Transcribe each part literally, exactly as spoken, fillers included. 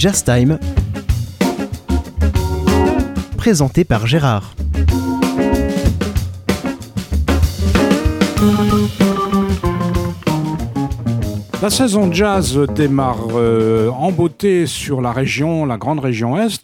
Jazz Time, présenté par Gérard. La saison jazz démarre euh, en beauté sur la région, la grande région Est.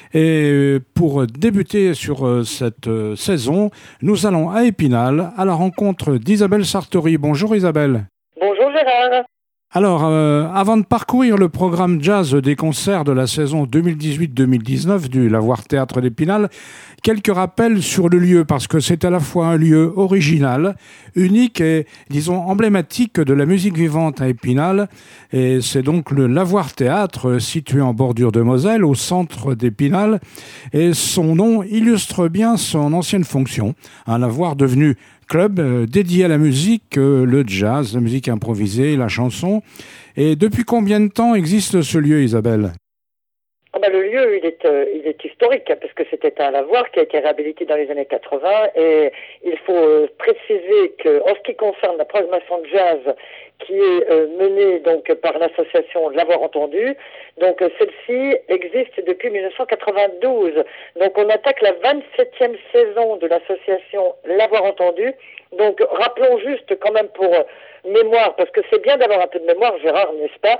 Et pour débuter sur euh, cette euh, saison, nous allons à Épinal à la rencontre d'Isabelle Sartori. Bonjour Isabelle. Bonjour Gérard. Alors, euh, avant de parcourir le programme jazz des concerts de la saison deux mille dix-huit deux mille dix-neuf du Lavoir Théâtre d'Épinal, quelques rappels sur le lieu, parce que c'est à la fois un lieu original, unique et, disons, emblématique de la musique vivante à Épinal. Et c'est donc le Lavoir Théâtre, situé en bordure de Moselle, au centre d'Épinal. Et son nom illustre bien son ancienne fonction, un lavoir devenu club euh, dédié à la musique, euh, le jazz, la musique improvisée, la chanson. Et depuis combien de temps existe ce lieu, Isabelle ? Ah ben, le lieu, il est, euh, il est historique, hein, parce que c'était un lavoir qui a été réhabilité dans les années quatre-vingts. Et il faut euh, préciser qu'en ce qui concerne la programmation de jazz, qui est euh, menée donc par l'association L'Avoir Entendu, donc euh, celle-ci existe depuis dix-neuf cent quatre-vingt-douze. Donc on attaque la vingt-septième saison de l'association L'Avoir Entendu. Donc rappelons juste quand même pour euh, mémoire, parce que c'est bien d'avoir un peu de mémoire, Gérard, n'est-ce pas,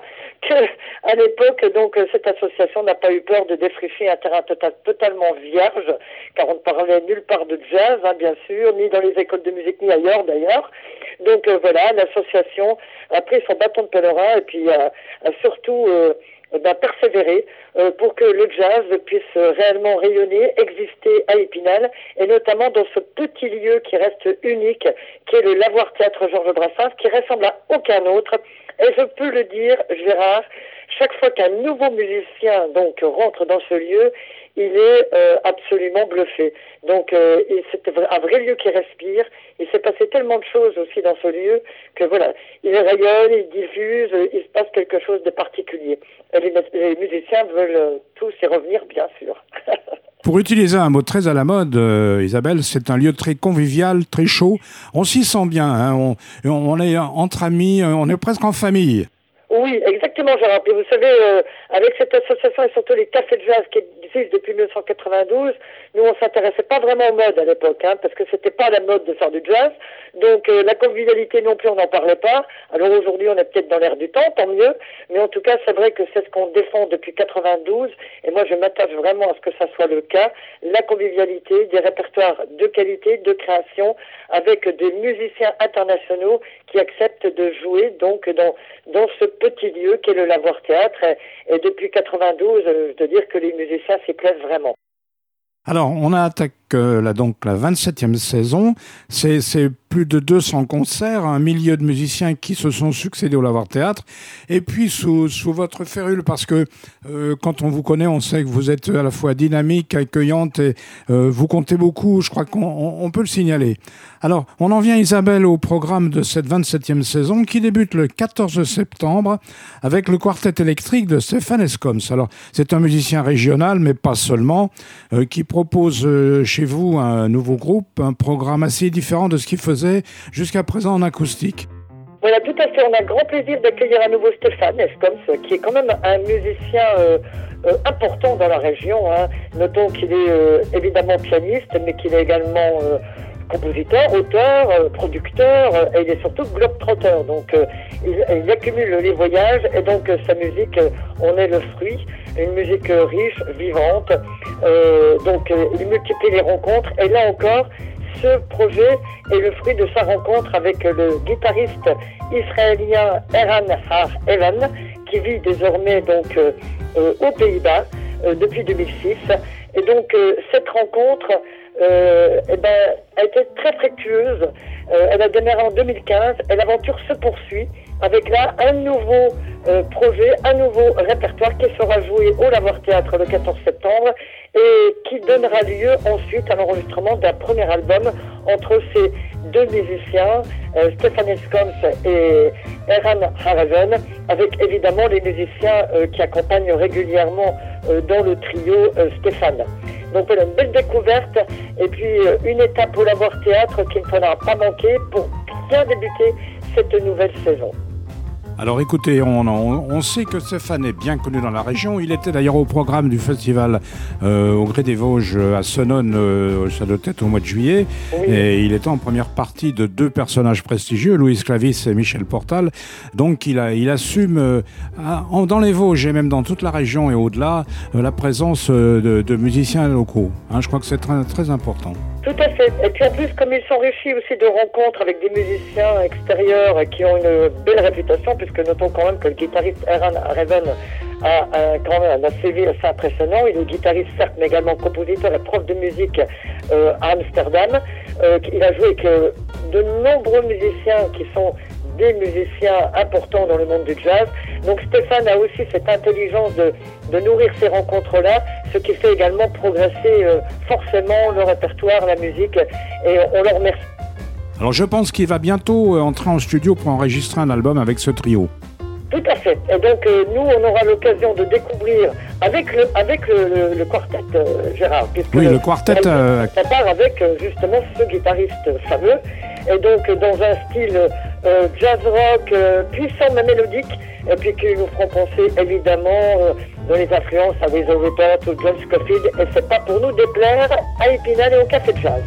qu'à l'époque, donc, cette association n'a pas eu peur de défricher un terrain total, totalement vierge, car on ne parlait nulle part de jazz, hein, bien sûr, ni dans les écoles de musique, ni ailleurs, d'ailleurs. Donc, euh, voilà, l'association a pris son bâton de pèlerin et puis a, a surtout euh, ben, persévéré euh, pour que le jazz puisse réellement rayonner, exister à Épinal, et notamment dans ce petit lieu qui reste unique, qui est le Lavoir Théâtre Georges Brassens, qui ressemble à aucun autre. Et je peux le dire, Gérard, chaque fois qu'un nouveau musicien donc rentre dans ce lieu, il est euh, absolument bluffé. Donc euh, c'est un vrai lieu qui respire. Il s'est passé tellement de choses aussi dans ce lieu que voilà, il rayonne, il diffuse, il se passe quelque chose de particulier. Et les, les musiciens veulent tous y revenir, bien sûr. Pour utiliser un mot très à la mode, euh, Isabelle, c'est un lieu très convivial, très chaud. On s'y sent bien, hein, on, on est entre amis, on est presque en famille. Oui, exactement, Gérard. Et vous savez, euh, avec cette association et surtout les cafés de jazz qui existent depuis dix-neuf cent quatre-vingt-douze, nous on s'intéressait pas vraiment aux modes à l'époque, hein, parce que c'était pas la mode de faire du jazz. Donc euh, la convivialité non plus, on n'en parlait pas. Alors aujourd'hui, on est peut-être dans l'air du temps, tant mieux. Mais en tout cas, c'est vrai que c'est ce qu'on défend depuis quatre-vingt-douze. Et moi, je m'attache vraiment à ce que ça soit le cas. La convivialité, des répertoires de qualité, de création, avec des musiciens internationaux qui acceptent de jouer donc dans dans ce petit lieu qu'est le Lavoir Théâtre. Et, et depuis quatre-vingt-douze, je dois dire que les musiciens s'y plaisent vraiment. Alors, on attaque euh, là, donc la vingt-septième saison. C'est, c'est plus de deux cents concerts, un millier de musiciens qui se sont succédés au Lavoir Théâtre. Et puis, sous, sous votre férule, parce que euh, quand on vous connaît, on sait que vous êtes à la fois dynamique, accueillante et euh, vous comptez beaucoup. Je crois qu'on on, on peut le signaler. Alors, on en vient, Isabelle, au programme de cette vingt-septième saison qui débute le quatorze septembre avec le quartet électrique de Stéphane Escoms. Alors, c'est un musicien régional, mais pas seulement, euh, qui propose euh, chez vous un nouveau groupe, un programme assez différent de ce qu'il faisait jusqu'à présent en acoustique. Voilà, tout à fait. On a grand plaisir d'accueillir à nouveau Stéphane Escoms, qui est quand même un musicien euh, euh, important dans la région. Hein. Notons qu'il est euh, évidemment pianiste, mais qu'il est également euh, compositeur, auteur, euh, producteur, euh, et il est surtout globe-trotteur. Donc, euh, il, il accumule les voyages, et donc euh, sa musique, euh, on est le fruit. Une musique euh, riche, vivante. Euh, donc, euh, il multiplie les rencontres. Et là encore, ce projet est le fruit de sa rencontre avec le guitariste israélien Eran Har Evan, qui vit désormais donc euh, euh, aux Pays-Bas euh, depuis deux mille six. Et donc, euh, cette rencontre Euh, eh ben, a été très fructueuse. Euh, elle a démarré en deux mille quinze et l'aventure se poursuit avec là un nouveau euh, projet, un nouveau répertoire qui sera joué au Lavoir Théâtre le quatorze septembre et qui donnera lieu ensuite à l'enregistrement d'un premier album entre ces deux musiciens, euh, Stéphane Escoms et Eran Haraven, avec évidemment les musiciens euh, qui accompagnent régulièrement euh, dans le trio euh, Stéphane. Donc voilà, une belle découverte et puis euh, une étape au Lavoir Théâtre qu'il ne faudra pas manquer pour bien débuter cette nouvelle saison. Alors écoutez, on, on, on sait que Stéphane est bien connu dans la région. Il était d'ailleurs au programme du festival euh, au Gré des Vosges à Senones, euh, ça doit être au mois de juillet. Oui. Et il était en première partie de deux personnages prestigieux, Louis Clavis et Michel Portal. Donc il, a, il assume euh, en, dans les Vosges et même dans toute la région et au-delà euh, la présence euh, de, de musiciens locaux. Hein, je crois que c'est très, très important. Tout à fait. Et puis en plus, comme il s'enrichit aussi de rencontres avec des musiciens extérieurs qui ont une belle réputation, puisque notons quand même que le guitariste Eran Raven a un, quand même un C V assez impressionnant. Il est guitariste certes, mais également compositeur et prof de musique euh, à Amsterdam. Euh, il a joué avec euh, de nombreux musiciens qui sont des musiciens importants dans le monde du jazz. Donc Stéphane a aussi cette intelligence de, de nourrir ces rencontres-là, ce qui fait également progresser euh, forcément le répertoire, la musique, et on le remercie. Alors je pense qu'il va bientôt entrer en studio pour enregistrer un album avec ce trio. Tout à fait. Et donc euh, nous, on aura l'occasion de découvrir avec le, avec le, le, le quartet, euh, Gérard. Oui, le, le quartet. Euh... Ça part avec euh, justement ce guitariste fameux. Et donc dans un style euh, jazz rock euh, puissant mais mélodique, et puis qui nous feront penser évidemment euh, dans les influences à Weezer Report ou John Scofield, et c'est pas pour nous déplaire à Épinal et au Café de Jazz.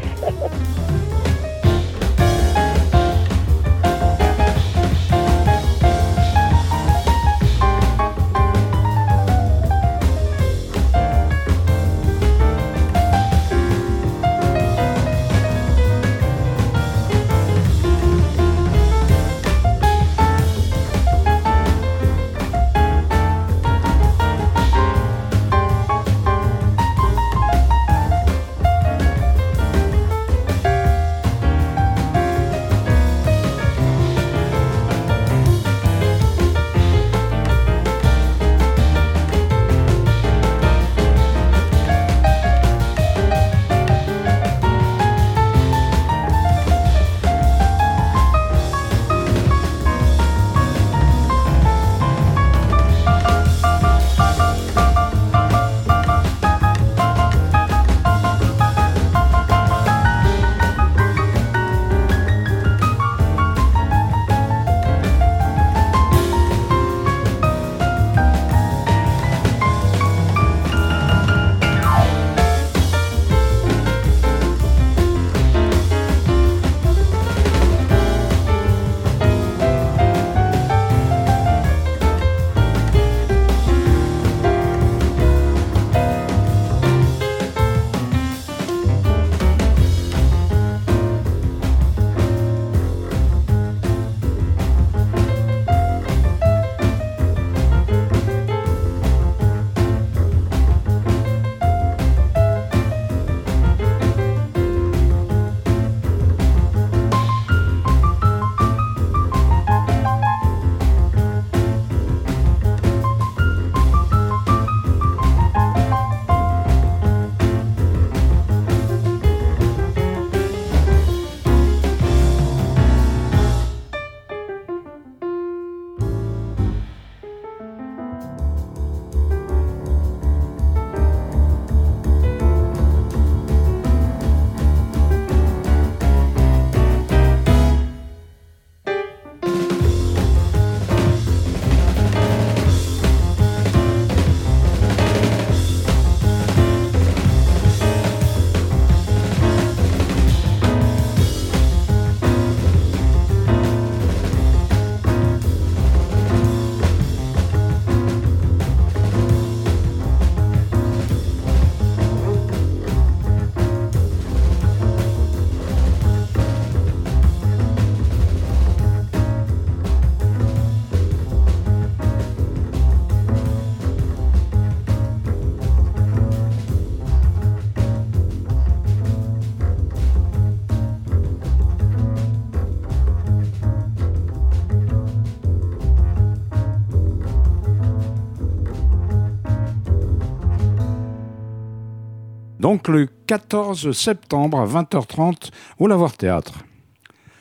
Donc le quatorze septembre à vingt heures trente au Lavoir Théâtre.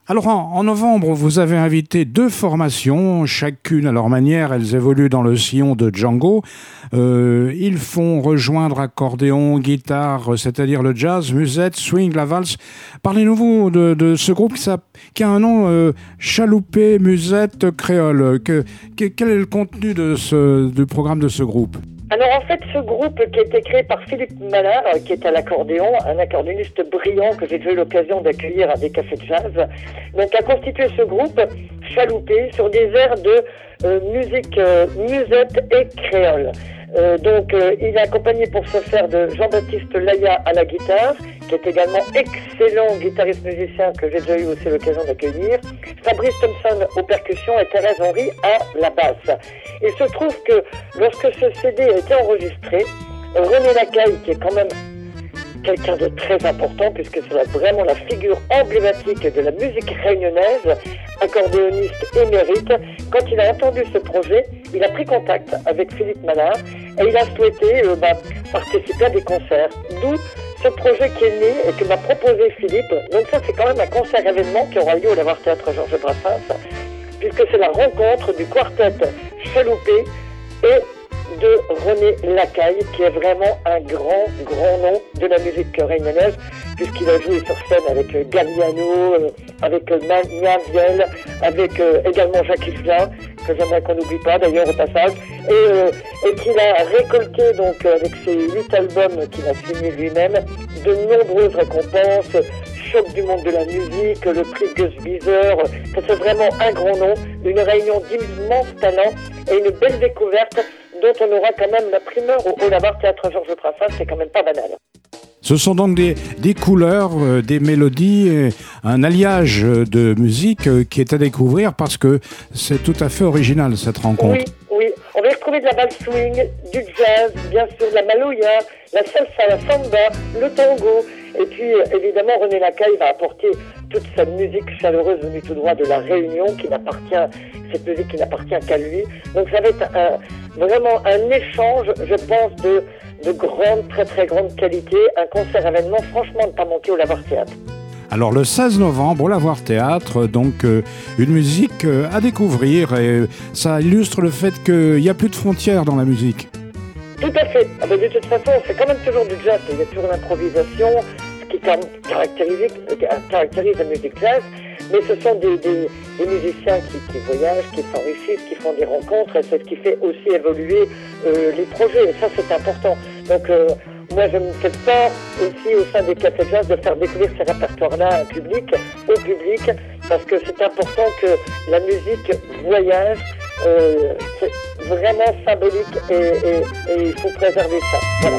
Alors en, en novembre, vous avez invité deux formations, chacune à leur manière, elles évoluent dans le sillon de Django. Euh, ils font rejoindre accordéon, guitare, c'est-à-dire le jazz, musette, swing, la valse. Parlez-nous de, de ce groupe qui, ça, qui a un nom euh, chaloupé, musette, créole. Que, que, quel est le contenu de ce, du programme de ce groupe ? Alors en fait, ce groupe qui a été créé par Philippe Manard, qui est à l'accordéon, un accordéoniste brillant que j'ai déjà eu l'occasion d'accueillir à des cafés de jazz, donc a constitué ce groupe chaloupé sur des airs de euh, musique euh, musette et créole. Euh, donc euh, il est accompagné pour ce faire de Jean-Baptiste Laya à la guitare, qui est également excellent guitariste musicien que j'ai déjà eu aussi l'occasion d'accueillir, Fabrice Thompson aux percussions et Thérèse Henry à la basse. Il se trouve que lorsque ce C D a été enregistré, René Lacaille, qui est quand même quelqu'un de très important puisque c'est la, vraiment la figure emblématique de la musique réunionnaise, accordéoniste émérite, quand il a entendu ce projet, il a pris contact avec Philippe Manard et il a souhaité euh, bah, participer à des concerts. D'où ce projet qui est né et que m'a proposé Philippe. Donc ça, c'est quand même un concert événement qui aura lieu au Lavoir Théâtre Georges Brassens, puisque c'est la rencontre du quartet chaloupé et de René Lacaille, qui est vraiment un grand, grand nom de la musique réunionnaise, puisqu'il a joué sur scène avec euh, Galliano, euh, avec euh, Mania Viel, avec euh, également Jacques Higelin, que j'aimerais qu'on n'oublie pas d'ailleurs au passage, et, euh, et qu'il a récolté donc avec ses huit albums qu'il a signés lui-même, de nombreuses récompenses, Choc du monde de la musique, le prix Gus Bizer, ça c'est vraiment un grand nom, une réunion d'immenses talents et une belle découverte dont on aura quand même la primeur au, au Lavoir Théâtre Georges Brassens, c'est quand même pas banal. Ce sont donc des, des couleurs, euh, des mélodies, euh, un alliage de musique euh, qui est à découvrir parce que c'est tout à fait original cette rencontre. Oui, oui. On va y retrouver de la balle swing, du jazz, bien sûr, de la maloya, la salsa, la samba, le tango. Et puis, euh, évidemment, René Lacaille va apporter toute sa musique chaleureuse venue tout droit de la Réunion, qui n'appartient, cette musique qui n'appartient qu'à lui. Donc ça va être un, vraiment un échange, je pense, de, de grande, très très grande qualité. Un concert événement, franchement, ne pas manquer au Lavoir Théâtre. Alors le seize novembre au Lavoir Théâtre, donc euh, une musique euh, à découvrir et ça illustre le fait qu'il n'y a plus de frontières dans la musique. Tout à fait. Ah ben, de toute façon, c'est quand même toujours du jazz. Il y a toujours l'improvisation, ce qui caractérise, caractérise la musique jazz. Mais ce sont des, des, des musiciens qui, qui voyagent, qui s'enrichissent, qui font des rencontres. Et c'est ce qui fait aussi évoluer euh, les projets. Et ça, c'est important. Donc, euh, moi, je me fais peur aussi au sein des cafés jazz de faire découvrir ces répertoires-là au public, au public, parce que c'est important que la musique voyage. Euh, c'est vraiment symbolique et, et, et il faut préserver ça. Voilà.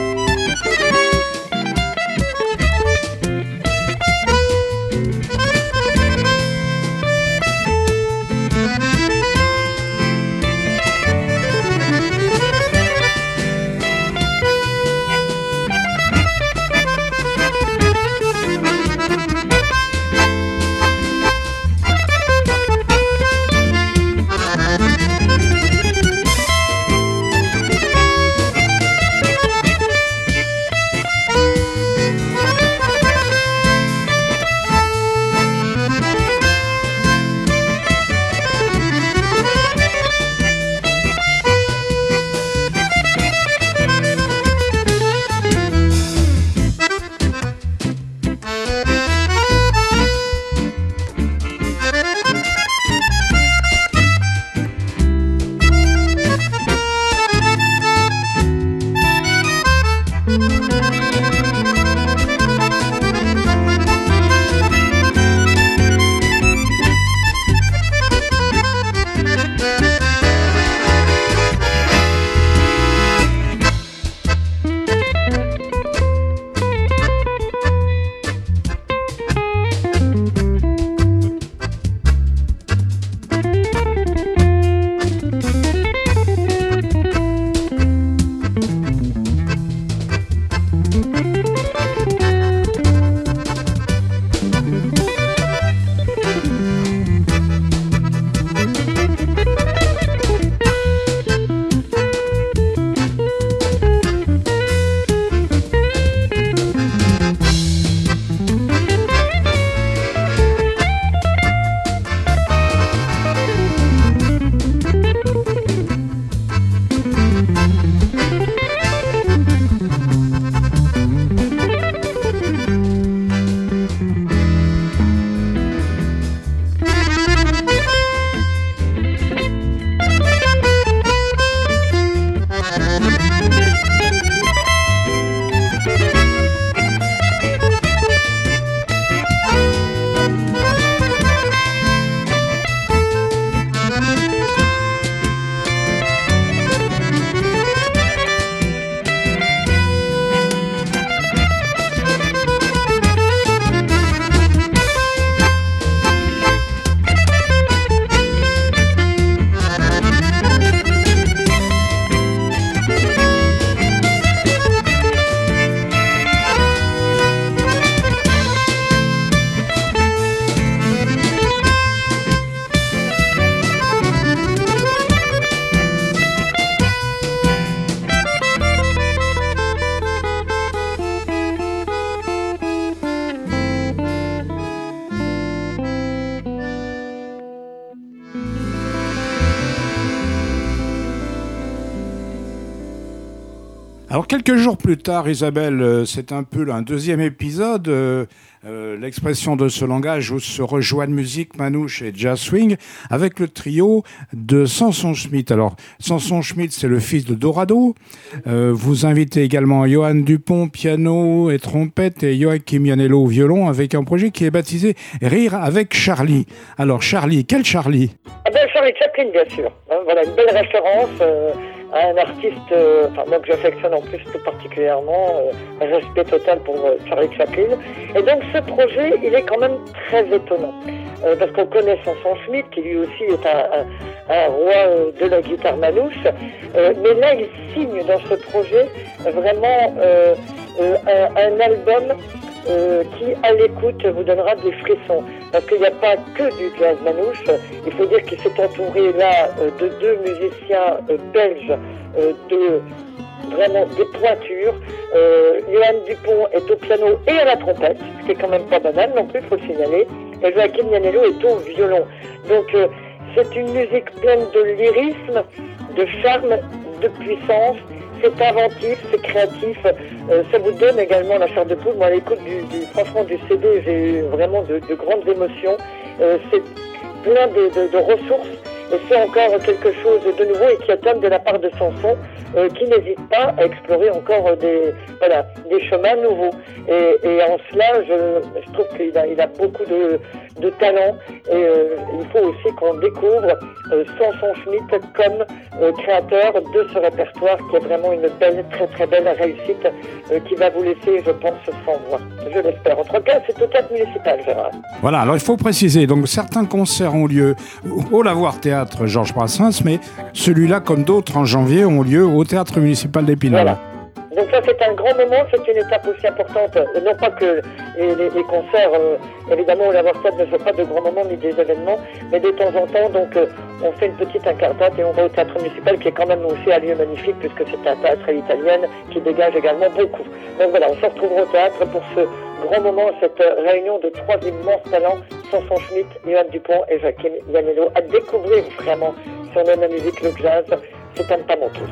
Alors quelques jours plus tard, Isabelle, euh, c'est un peu un deuxième épisode, euh, euh, l'expression de ce langage où se rejoignent musique, manouche et jazz swing avec le trio de Samson Schmidt. Alors Samson Schmidt, c'est le fils de Dorado. Euh, vous invitez également Johan Dupont, piano et trompette, et Joachim Iannello, violon, avec un projet qui est baptisé Rire avec Charlie. Alors Charlie, quel Charlie? Ah ben, Charlie Chaplin, bien sûr. Hein, voilà, une belle référence euh, à un artiste, euh, enfin, moi que j'affectionne en plus tout particulièrement, euh, un respect total pour euh, Charlie Chaplin. Et donc ce projet, il est quand même très étonnant. Euh, parce qu'on connaît Samson Schmidt, qui lui aussi est un, un, un roi euh, de la guitare manouche. Euh, mais là, il signe dans ce projet euh, vraiment euh, euh, un, un album Euh, qui, à l'écoute, vous donnera des frissons. Parce qu'il n'y a pas que du jazz manouche. Il faut dire qu'il s'est entouré là euh, de deux musiciens euh, belges, euh, de vraiment des pointures. Euh, Johan Dupont est au piano et à la trompette, ce qui est quand même pas banal non plus, il faut le signaler. Et Joachim Iannello est au violon. Donc euh, c'est une musique pleine de lyrisme, de charme, de puissance. C'est inventif, c'est créatif, euh, ça vous donne également la chair de poule. Moi, à l'écoute du, du, franchement, du C D, j'ai eu vraiment de, de grandes émotions. Euh, c'est plein de, de, de ressources et c'est encore quelque chose de nouveau et qui étonne de la part de Samson, euh, qui n'hésite pas à explorer encore des, voilà, des chemins nouveaux. Et, et en cela, je, je trouve qu'il a, il a beaucoup de, de talent et euh, il faut aussi qu'on découvre euh, Samson Schmidt comme euh, créateur de ce répertoire qui est vraiment une belle, très très belle réussite euh, qui va vous laisser, je pense, sans voix. Je l'espère. En tout cas, c'est au théâtre municipal, Gérard. Voilà, alors il faut préciser, donc certains concerts ont lieu au Lavoir Théâtre Georges Brassens, mais celui-là, comme d'autres en janvier, ont lieu au Théâtre municipal d'Épinal. Voilà. Donc ça, c'est un grand moment, c'est une étape aussi importante. Non pas que les, les, les concerts, euh, évidemment, au Lavoir Théâtre ne sont pas de grands moments ni des événements, mais de temps en temps, donc, euh, on fait une petite incartade et on va au Théâtre municipal, qui est quand même aussi un lieu magnifique, puisque c'est un théâtre à l'italienne qui dégage également beaucoup. Donc voilà, on se retrouvera au théâtre pour ce grand moment, cette réunion de trois immenses talents, Samson Schmidt, Johan Dupont et Joachim Iannello, à découvrir vraiment sur la musique, le jazz. C'est à ne pas manquer.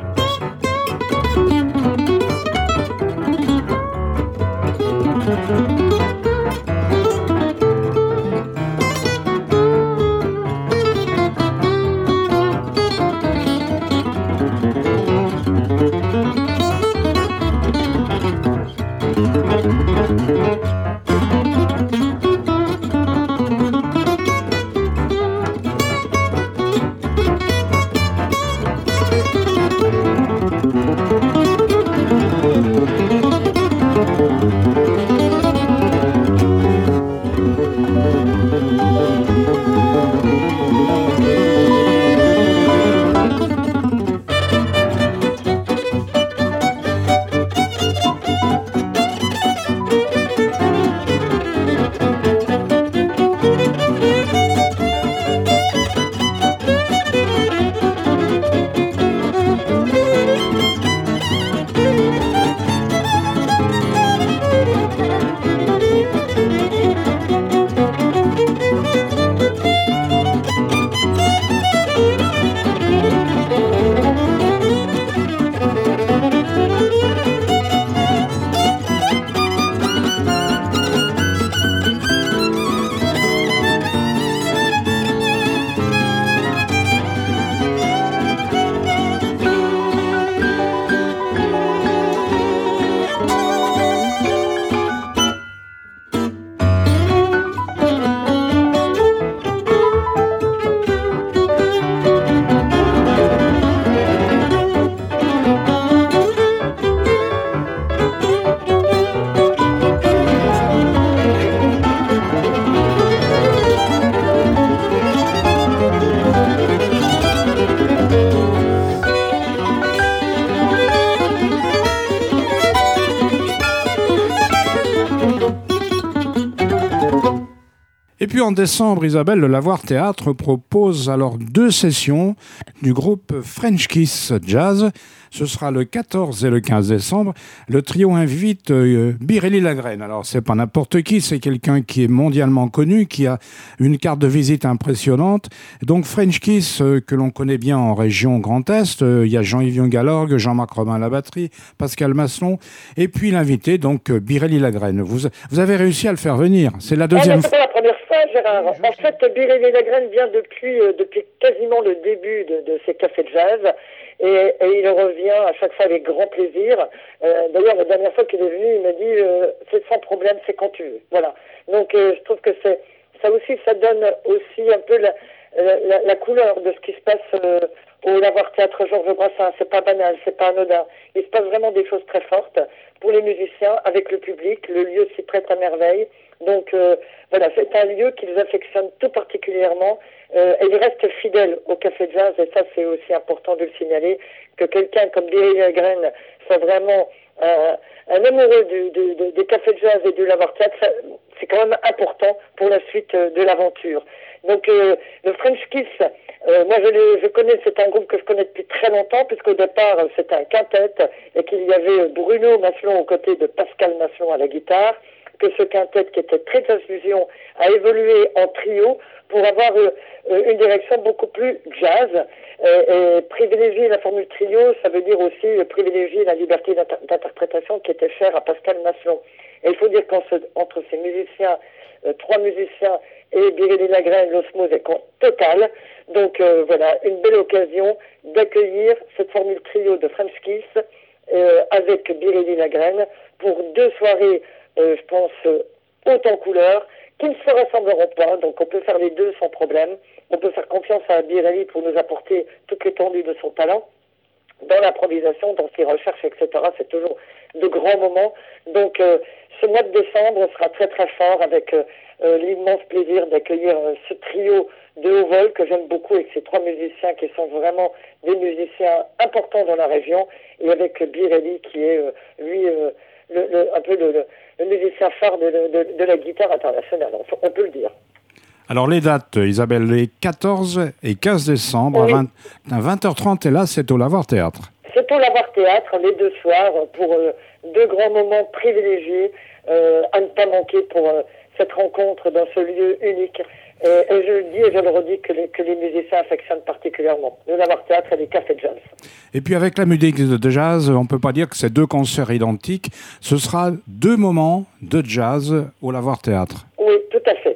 Et puis en décembre, Isabelle, le Lavoir Théâtre propose alors deux sessions du groupe French Kiss Jazz. Ce sera le quatorze et le quinze décembre. Le trio invite euh, Biréli Lagrène. Alors, c'est pas n'importe qui, c'est quelqu'un qui est mondialement connu, qui a une carte de visite impressionnante. Donc, French Kiss, euh, que l'on connaît bien en région Grand Est, il euh, y a Jean-Yves Young à l'orgue, Jean-Marc Robin à la batterie, Pascal Masson, et puis l'invité, donc euh, Biréli Lagrène. Vous, vous avez réussi à le faire venir. C'est la deuxième fois. Ah, c'est pas la première fois, Gérard. En fait, Biréli Lagrène vient depuis, euh, depuis quasiment le début de, de ces cafés de jazz. Et, et il revient à chaque fois avec grand plaisir. Euh, d'ailleurs, la dernière fois qu'il est venu, il m'a dit euh, c'est sans problème, c'est quand tu veux. Voilà. Donc, euh, je trouve que c'est ça aussi, ça donne aussi un peu la, la, la couleur de ce qui se passe euh, au Lavoir Théâtre Georges Brassens. C'est pas banal, c'est pas anodin. Il se passe vraiment des choses très fortes pour les musiciens, avec le public. Le lieu s'y prête à merveille. Donc, euh, voilà, c'est un lieu qu'ils affectionnent tout particulièrement. Euh, et ils restent fidèles au Café de Jazz, et ça c'est aussi important de le signaler, que quelqu'un comme Biréli Lagrène soit vraiment euh, un amoureux du, du, du, des Cafés de Jazz et du Lavoir Théâtre, ça, c'est quand même important pour la suite euh, de l'aventure. Donc euh, le French Kiss, euh, moi je, le, je connais, c'est un groupe que je connais depuis très longtemps, puisqu'au départ euh, c'était un quintet, et qu'il y avait Bruno Maslon aux côtés de Pascal Maslon à la guitare, que ce quintet qui était très jazz fusion a évolué en trio pour avoir euh, une direction beaucoup plus jazz. Euh, et privilégier la formule trio, ça veut dire aussi euh, privilégier la liberté d'inter- d'interprétation qui était chère à Pascal Maslon. Et il faut dire qu'entre ces musiciens, euh, trois musiciens et Biréli Lagrène, l'osmose est totale. Donc euh, voilà, une belle occasion d'accueillir cette formule trio de French Kiss euh, avec Biréli Lagrène pour deux soirées, euh, je pense, euh, hautes en couleurs, qui ne se ressembleront pas, donc on peut faire les deux sans problème. On peut faire confiance à Biréli pour nous apporter toute l'étendue de son talent dans l'improvisation, dans ses recherches, et cetera. C'est toujours de grands moments. Donc euh, ce mois de décembre sera très très fort avec euh, euh, l'immense plaisir d'accueillir euh, ce trio de haut vol que j'aime beaucoup, avec ces trois musiciens qui sont vraiment des musiciens importants dans la région, et avec Biréli qui est euh, lui euh, le, le, un peu le, le, le musicien phare de, de, de la guitare internationale, on peut le dire. Alors les dates, Isabelle, les quatorze et quinze décembre, oui. à vingt heures trente, et là c'est au Lavoir Théâtre. C'est au Lavoir Théâtre, les deux soirs, pour euh, deux grands moments privilégiés euh, à ne pas manquer pour euh, cette rencontre dans ce lieu unique. Et, et je le dis et je le redis que les, que les musiciens affectionnent particulièrement le Lavoir Théâtre et les cafés de jazz. Et puis avec la musique de jazz, on ne peut pas dire que c'est deux concerts identiques. Ce sera deux moments de jazz au Lavoir Théâtre. Oui, tout à fait.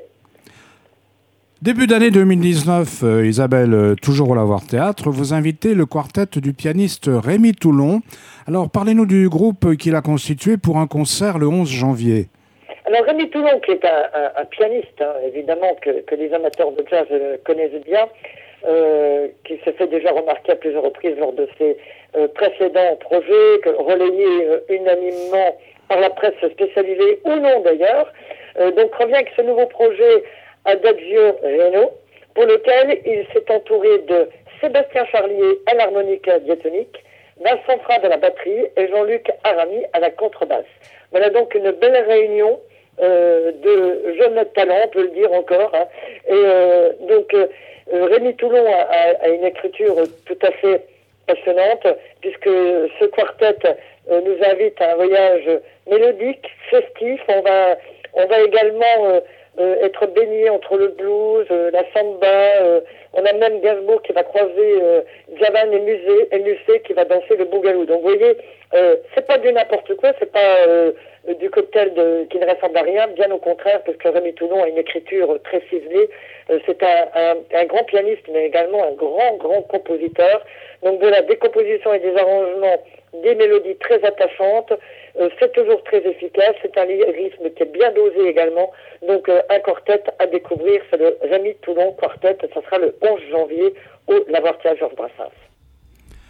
Début d'année deux mille dix-neuf, euh, Isabelle, euh, toujours au Lavoir Théâtre, vous invitez le quartet du pianiste Rémi Toulon. Alors parlez-nous du groupe qu'il a constitué pour un concert le onze janvier. Alors Rémi Toulon, qui est un, un, un pianiste, hein, évidemment, que, que les amateurs de jazz euh, connaissent bien, euh, qui s'est fait déjà remarquer à plusieurs reprises lors de ses euh, précédents projets, que, relayés euh, unanimement par la presse spécialisée ou non d'ailleurs. Euh, donc revient avec ce nouveau projet Adagio Reno, pour lequel il s'est entouré de Sébastien Charlier à l'harmonica diatonique, Vincent Frade à la batterie et Jean-Luc Arami à la contrebasse. Voilà donc une belle réunion euh, de jeunes talents, on peut le dire encore. Hein. Et euh, donc euh, Rémi Toulon a, a, a une écriture tout à fait passionnante, puisque ce quartet euh, nous invite à un voyage mélodique, festif. On va, on va également euh, Euh, être baigné entre le blues, euh, la samba, euh, on a même Gainsbourg qui va croiser euh, Javan et Musée, et Musée qui va danser le bougalou. Donc vous voyez, euh, c'est pas du n'importe quoi, c'est pas euh, du cocktail de, qui ne ressemble à rien, bien au contraire, parce que Rémi Toulon a une écriture très ciselée. Euh, c'est un, un, un grand pianiste, mais également un grand, grand compositeur. Donc de la décomposition et des arrangements, des mélodies très attachantes, euh, c'est toujours très efficace, c'est un rythme qui est bien dosé également. Donc euh, un quartet à découvrir, c'est le Rémi Toulon Quartet, ça sera le onze janvier au Lavoir Théâtre Georges Brassens.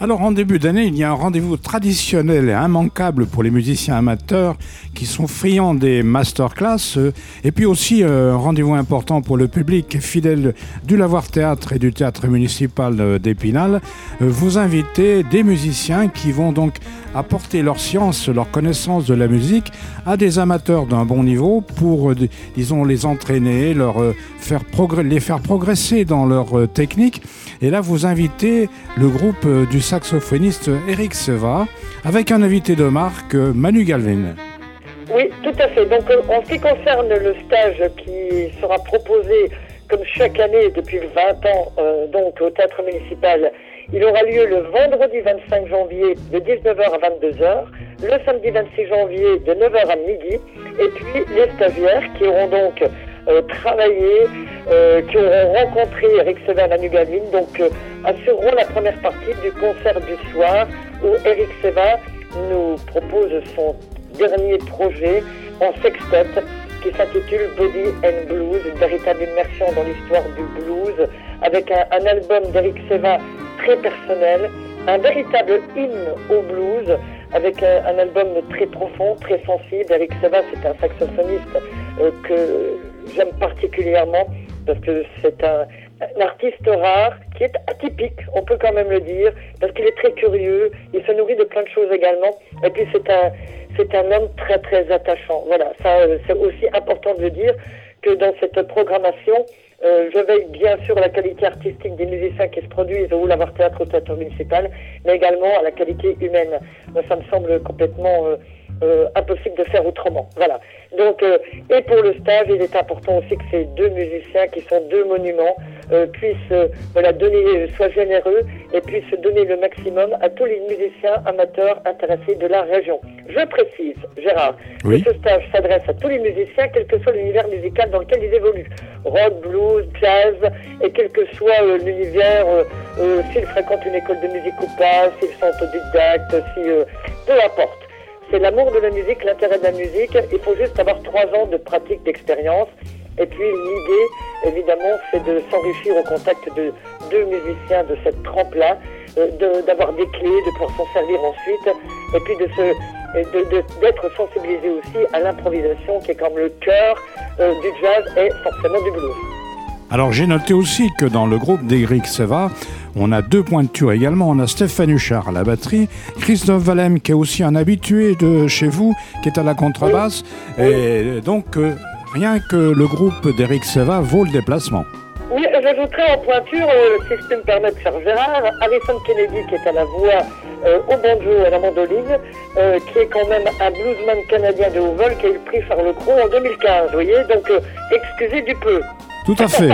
Alors, en début d'année, il y a un rendez-vous traditionnel et immanquable pour les musiciens amateurs qui sont friands des masterclass, euh, et puis aussi euh, un rendez-vous important pour le public fidèle du Lavoir Théâtre et du Théâtre municipal euh, d'Épinal. Euh, vous invitez des musiciens qui vont donc apporter leur science, leur connaissance de la musique à des amateurs d'un bon niveau pour, euh, disons, les entraîner, leur, euh, faire progr- les faire progresser dans leur euh, technique. Et là, vous invitez le groupe euh, du saxophoniste Eric Seva, avec un invité de marque, Manu Galvin. Oui, tout à fait. Donc, en ce qui concerne le stage qui sera proposé, comme chaque année depuis vingt ans, euh, donc au Théâtre municipal, il aura lieu le vendredi vingt-cinq janvier de dix-neuf heures à vingt-deux heures, le samedi vingt-six janvier de neuf heures à midi, et puis les stagiaires qui auront donc euh, travaillé, euh, qui auront rencontré Eric Seva et Manu Galvin, donc euh, assureront la première partie du concert du soir où Eric Seva nous propose son dernier projet en sextet qui s'intitule Body and Blues, une véritable immersion dans l'histoire du blues avec un, un album d'Eric Seva très personnel, un véritable hymne au blues avec un, un album très profond, très sensible. Eric Seva, c'est un saxophoniste euh, que j'aime particulièrement parce que c'est un, un artiste rare qui est atypique, on peut quand même le dire, parce qu'il est très curieux, il se nourrit de plein de choses également, et puis c'est un, c'est un homme très très attachant. Voilà, ça c'est aussi important de le dire que dans cette programmation, euh, je veille bien sûr à la qualité artistique des musiciens qui se produisent au Lavoir Théâtre, au Théâtre municipal, mais également à la qualité humaine. Ça me semble complètement euh, euh, impossible de faire autrement. Voilà. Donc, euh, et pour le stage, il est important aussi que ces deux musiciens, qui sont deux monuments, euh, puissent euh, voilà, donner, soient généreux et puissent donner le maximum à tous les musiciens amateurs intéressés de la région. Je précise, Gérard, oui, que ce stage s'adresse à tous les musiciens, quel que soit l'univers musical dans lequel ils évoluent. Rock, blues, jazz, et quel que soit euh, l'univers, euh, euh, s'ils fréquentent une école de musique ou pas, s'ils sont autodidactes, si, euh, peu importe. C'est l'amour de la musique, l'intérêt de la musique. Il faut juste avoir trois ans de pratique, d'expérience. Et puis l'idée, évidemment, c'est de s'enrichir au contact de deux musiciens de cette trempe-là, euh, de, d'avoir des clés, de pouvoir s'en servir ensuite, et puis de se, de, de, d'être sensibilisé aussi à l'improvisation, qui est comme le cœur euh, du jazz et forcément du blues. Alors j'ai noté aussi que dans le groupe d'Eric Seva, on a deux pointures également. On a Stéphane Huchard à la batterie, Christophe Valem qui est aussi un habitué de chez vous, qui est à la contrebasse. Oui. Et donc euh, rien que le groupe d'Eric Seva vaut le déplacement. Oui, j'ajouterais en pointure, euh, si je peux me permettre, cher Gérard, Harrison Kennedy qui est à la voix, euh, au banjo et à la mandoline, euh, qui est quand même un bluesman canadien de haut vol qui a eu le prix Charles Cros en deux mille quinze, vous voyez, donc euh, excusez du peu. Tout à fait.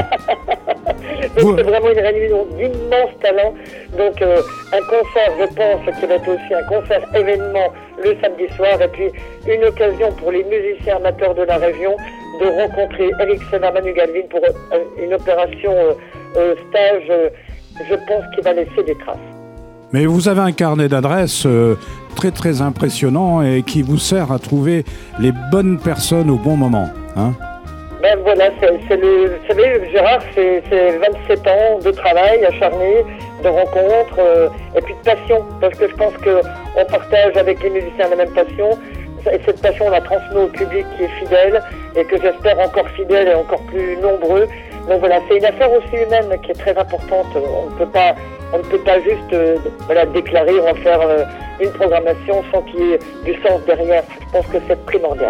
Vous... C'est vraiment une réunion d'immenses talents. Donc euh, un concert, je pense, qui va être aussi un concert événement le samedi soir, et puis une occasion pour les musiciens amateurs de la région de rencontrer Eric Seva, Manu Galvin pour euh, une opération euh, euh, stage, euh, je pense, qui va laisser des traces. Mais vous avez un carnet d'adresses euh, très très impressionnant et qui vous sert à trouver les bonnes personnes au bon moment, hein? Ben voilà, c'est, c'est le, vous savez, Gérard, c'est, c'est vingt-sept ans de travail acharné, de rencontres, euh, et puis de passion, parce que je pense qu'on partage avec les musiciens la même passion, et cette passion, on la transmet au public qui est fidèle, et que j'espère encore fidèle et encore plus nombreux. Donc voilà, c'est une affaire aussi humaine qui est très importante. On ne peut pas, on ne peut pas juste euh, voilà, déclarer, on va faire euh, une programmation sans qu'il y ait du sens derrière. Je pense que c'est primordial.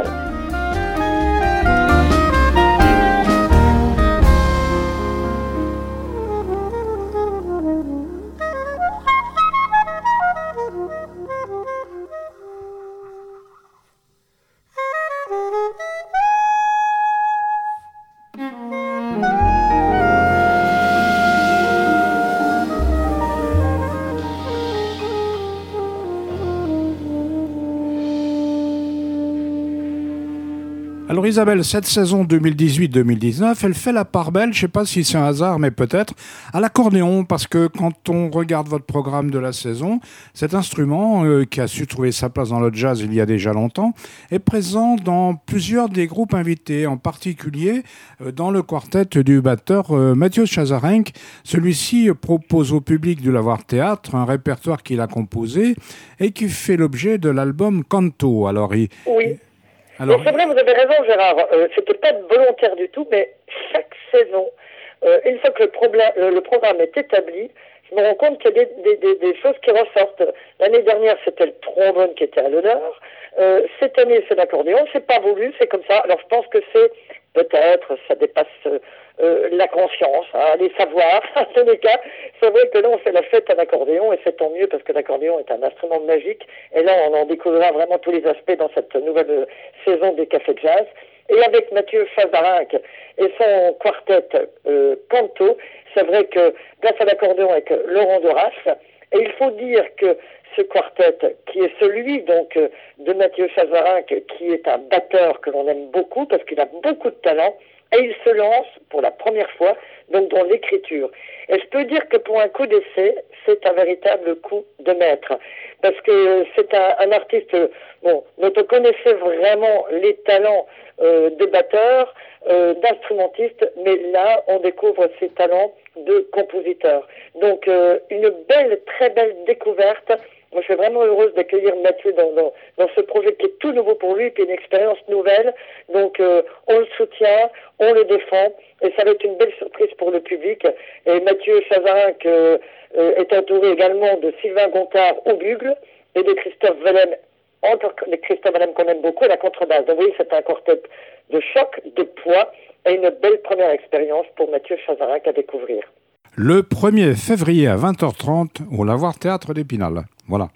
Alors Isabelle, cette saison deux mille dix-huit deux mille dix-neuf, elle fait la part belle, je ne sais pas si c'est un hasard, mais peut-être, à l'accordéon, parce que quand on regarde votre programme de la saison, cet instrument, euh, qui a su trouver sa place dans le jazz il y a déjà longtemps, est présent dans plusieurs des groupes invités, en particulier euh, dans le quartet du batteur euh, Mathieu Chazarenc. Celui-ci propose au public du Lavoir Théâtre un répertoire qu'il a composé et qui fait l'objet de l'album Canto. Alors, il... Oui. Alors, c'est vrai, vous avez raison, Gérard. Euh, c'était pas volontaire du tout, mais chaque saison, euh, une fois que le, problème, le, le programme est établi, je me rends compte qu'il y a des, des, des, des choses qui ressortent. L'année dernière, c'était le trombone qui était à l'honneur. Euh, cette année, c'est l'accordéon. C'est pas voulu, c'est comme ça. Alors, je pense que c'est peut-être, ça dépasse euh, la conscience, hein, les savoirs. En tous les cas, c'est vrai que là, on fait la fête à l'accordéon, et c'est tant mieux parce que l'accordéon est un instrument magique. Et là, on en découvrira vraiment tous les aspects dans cette nouvelle euh, saison des Cafés de Jazz. Et avec Mathieu Chazarenc et son quartet euh, Canto, c'est vrai que grâce à l'accordéon avec Laurent Doras, et il faut dire que ce quartet, qui est celui donc de Mathieu Chazarenc, qui est un batteur que l'on aime beaucoup parce qu'il a beaucoup de talent, et il se lance pour la première fois donc dans l'écriture. Et je peux dire que pour un coup d'essai, c'est un véritable coup de maître, parce que c'est un, un artiste bon, dont on connaissait vraiment les talents euh, de batteur, euh, d'instrumentiste, mais là on découvre ses talents de compositeur. Donc euh, une belle, très belle découverte. Moi, je suis vraiment heureuse d'accueillir Mathieu dans, dans, dans ce projet qui est tout nouveau pour lui, puis une expérience nouvelle. Donc, euh, on le soutient, on le défend, et ça va être une belle surprise pour le public. Et Mathieu Chazarenc euh, euh, est entouré également de Sylvain Gontard au bugle et de Christophe Valem, encore de Christophe Valem qu'on aime beaucoup, à la contrebasse. Donc, oui, c'est un quartet de choc, de poids, et une belle première expérience pour Mathieu Chazarenc à découvrir. Le premier février à vingt heures trente au Lavoir Théâtre d'Épinal. Voilà.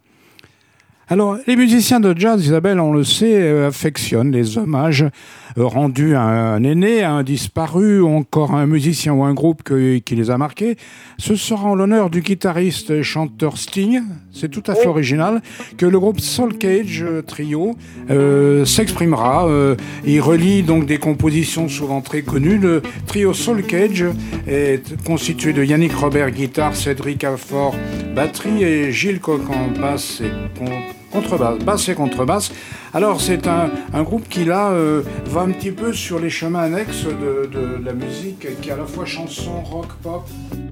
Alors, les musiciens de jazz, Isabelle, on le sait, affectionnent les hommages rendus à un aîné, à un disparu, ou encore à un musicien ou un groupe que, qui les a marqués. Ce sera en l'honneur du guitariste et chanteur Sting, c'est tout à fait original, que le groupe Soul Cage Trio euh, s'exprimera. Euh, il relie donc des compositions souvent très connues. Le trio Soul Cage est constitué de Yannick Robert, guitare, Cédric Affort, batterie, et Gilles Cocan, basse et con- contrebasse, basse et contrebasse. Alors c'est un, un groupe qui là euh, va un petit peu sur les chemins annexes de, de la musique, qui est à la fois chanson, rock, pop.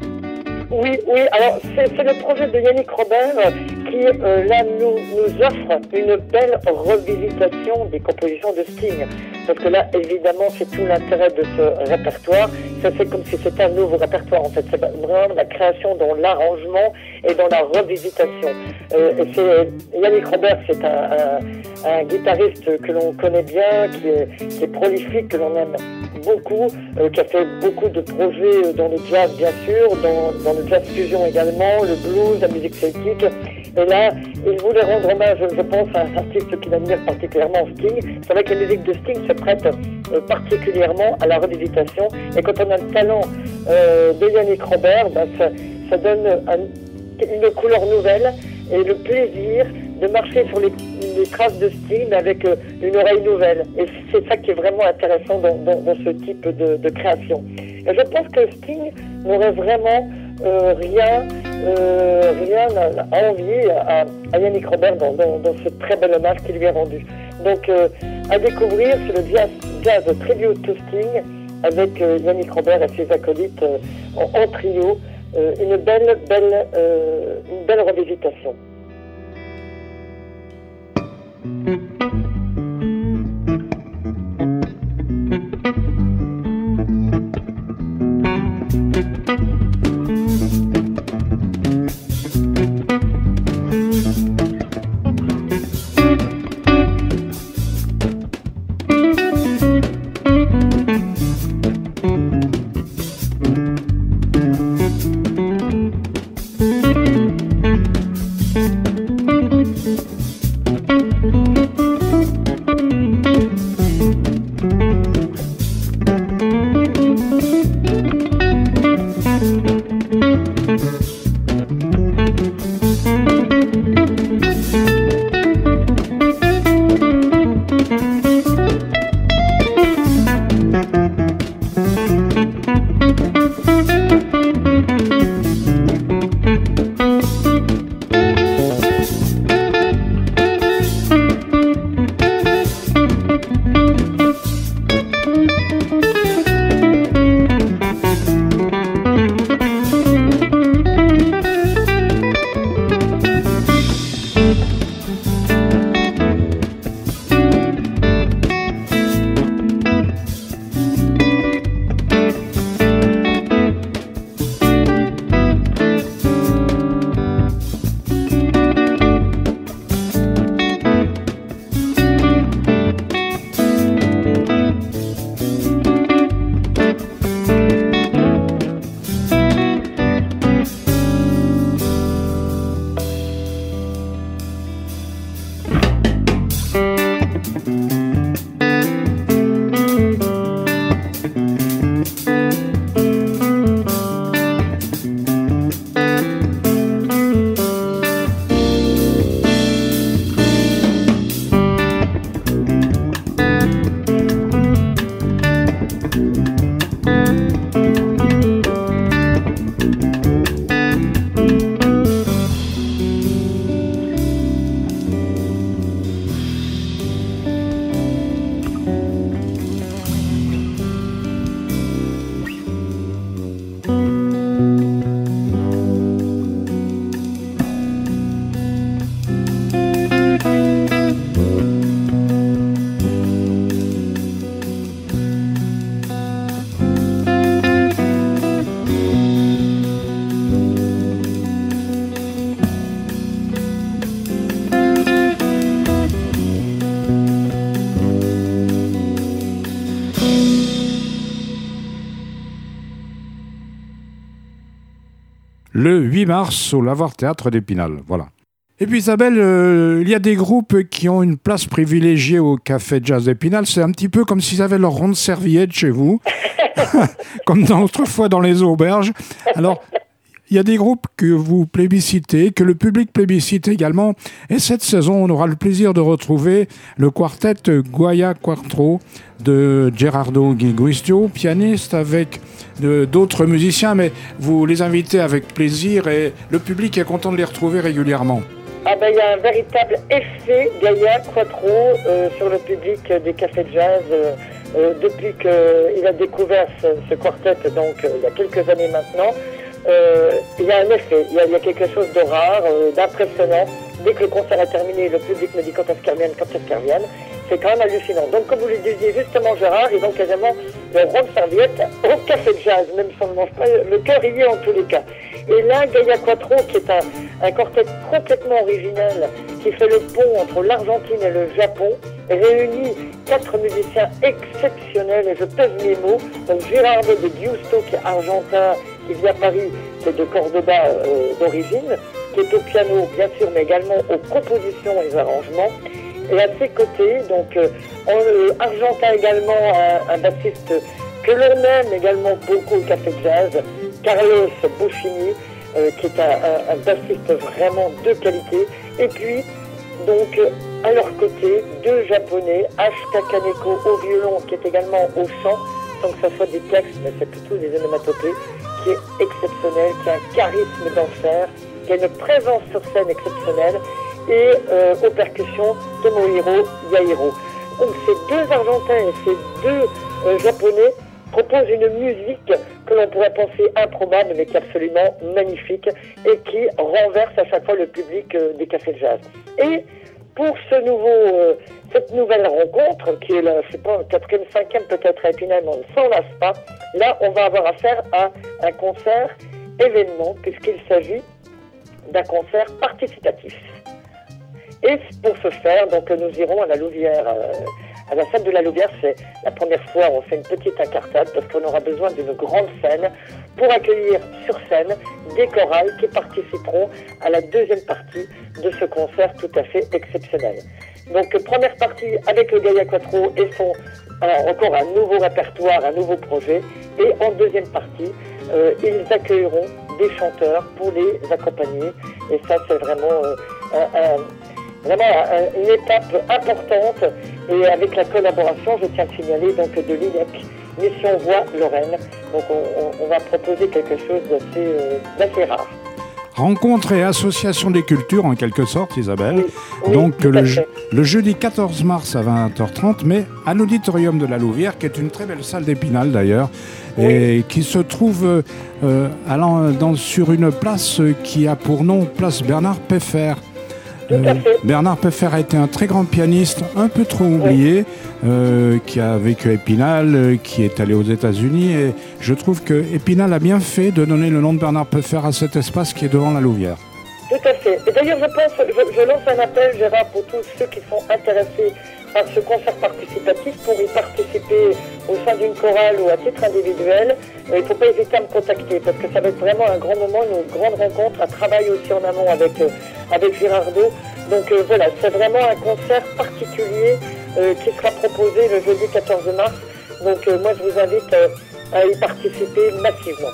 Oui, oui, alors c'est, c'est le projet de Yannick Robert qui euh, là nous, nous offre une belle revisitation des compositions de Sting. Parce que là, évidemment, c'est tout l'intérêt de ce répertoire. Ça fait comme si c'était un nouveau répertoire, en fait. C'est vraiment la création dans l'arrangement et dans la revisitation. Euh, et c'est, Yannick Robert, c'est un, un, un guitariste que l'on connaît bien, qui est, qui est prolifique, que l'on aime beaucoup, euh, qui a fait beaucoup de projets dans le jazz, bien sûr, dans, dans le jazz fusion également, le blues, la musique celtique. Et là, il voulait rendre hommage, je pense, à un artiste qu'il admire particulièrement, Sting. C'est vrai que la musique de Sting se prête euh, particulièrement à la revisitation. Et quand on a le talent euh, de Yannick Robert, ben, ça, ça donne un, une couleur nouvelle et le plaisir de marcher sur les, les traces de Sting, mais avec euh, une oreille nouvelle. Et c'est ça qui est vraiment intéressant dans, dans, dans ce type de, de création. Et je pense que Sting n'aurait vraiment euh, rien, euh, rien à, à envier à, à Yannick Robert dans, dans, dans ce très bel hommage qu'il lui a rendu. Donc, euh, à découvrir, c'est le jazz, jazz Tribute to Sting avec euh, Yannick Robert et ses acolytes euh, en, en trio. Euh, une belle, belle, euh, une belle revisitation. le huit mars au Lavoir Théâtre d'Épinal. Voilà. Et puis Isabelle, euh, il y a des groupes qui ont une place privilégiée au Café Jazz d'Épinal. C'est un petit peu comme s'ils avaient leur ronde serviette chez vous, comme dans, autrefois dans les auberges. Alors, il y a des groupes que vous plébiscitez, que le public plébiscite également. Et cette saison, on aura le plaisir de retrouver le quartet Guaya Quattro de Gerardo Guistio, pianiste, avec de, d'autres musiciens. Mais vous les invitez avec plaisir et le public est content de les retrouver régulièrement. Ah ben, il y a un véritable effet Guaya Quattro euh, sur le public des cafés de jazz euh, euh, depuis qu'il a découvert ce, ce quartet, donc euh, il y a quelques années maintenant. Euh, il y a un effet, il y a, il y a quelque chose de rare, euh, d'impressionnant. Dès que le concert est terminé, le public me dit quand est-ce qu'elle revienne, quand est-ce qu'elle revienne. C'est quand même hallucinant. Donc, comme vous le disiez justement, Gérard, ils ont quasiment le rond de serviette au café de jazz, même si on ne mange pas, le cœur y est en tous les cas. Et là, Guaya Quattro, qui est un, un quartet complètement original, qui fait le pont entre l'Argentine et le Japon, réunit quatre musiciens exceptionnels, et je pèse mes mots. Donc, Gerardo de Giusto, qui est argentin, qui vit à Paris, qui est de Cordoba euh, d'origine, qui est au piano, bien sûr, mais également aux compositions et aux arrangements. Et à ses côtés, donc, euh, en, euh, argentin également, un, un bassiste que l'on aime également beaucoup au Café de Jazz, Carlos Buffini, euh, qui est un, un, un bassiste vraiment de qualité. Et puis, donc, euh, à leur côté, deux Japonais, Ashika Kaneko au violon, qui est également au chant, sans que ce soit des textes, mais c'est plutôt des onomatopées, qui est exceptionnel, qui a un charisme d'enfer, qui a une présence sur scène exceptionnelle, et euh, aux percussions, Tomohiro Yahiro. Donc ces deux Argentins et ces deux euh, Japonais proposent une musique que l'on pourrait penser improbable, mais qui est absolument magnifique, et qui renverse à chaque fois le public euh, des cafés de jazz. Et pour ce nouveau, euh, cette nouvelle rencontre, qui est la, je sais pas, quatrième, cinquième peut-être à Épinal, mais on ne s'en lasse pas, là on va avoir affaire à un concert événement, puisqu'il s'agit d'un concert participatif. Et pour ce faire, donc nous irons à la Louvière, euh, à la salle de la Louvière. C'est la première fois où on fait une petite incartade parce qu'on aura besoin d'une grande scène pour accueillir sur scène des chorales qui participeront à la deuxième partie de ce concert tout à fait exceptionnel. Donc première partie avec le Guaya Quattro et son alors, encore un nouveau répertoire, un nouveau projet. Et en deuxième partie, euh, ils accueilleront des chanteurs pour les accompagner. Et ça, c'est vraiment euh, un, un Vraiment une étape importante, et avec la collaboration, je tiens à signaler, donc de l'I N E C, Mission Voix Lorraine. Donc on, on, on va proposer quelque chose d'assez, euh, d'assez rare. Rencontre et association des cultures en quelque sorte, Isabelle. Oui, oui, donc le, je, le jeudi quatorze mars à vingt heures trente, mais à l'auditorium de la Louvière, qui est une très belle salle d'Épinal d'ailleurs, oui. Et qui se trouve euh, allant dans, sur une place qui a pour nom Place Bernard Peffer. Euh, Bernard Peffer a été un très grand pianiste, un peu trop oublié, oui. euh, qui a vécu à Épinal, euh, qui est allé aux États-Unis, et je trouve que Épinal a bien fait de donner le nom de Bernard Peffer à cet espace qui est devant la Louvière. Tout à fait. Et d'ailleurs, je pense, je, je lance un appel, Gérard, pour tous ceux qui sont intéressés par ce concert participatif pour y participer au sein d'une chorale ou à titre individuel. Euh, il ne faut pas hésiter à me contacter parce que ça va être vraiment un grand moment, une grande rencontre, un travail aussi en amont avec, euh, avec Girardeau. Donc euh, voilà, c'est vraiment un concert particulier euh, qui sera proposé le jeudi quatorze mars. Donc euh, moi, je vous invite euh, à y participer massivement.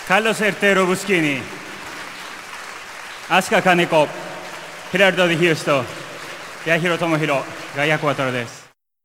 Carlos Hertero Buschini, Asuka Kaneko, Gerardo de Hiusto, Yahiro Tomohiro が役渡るです。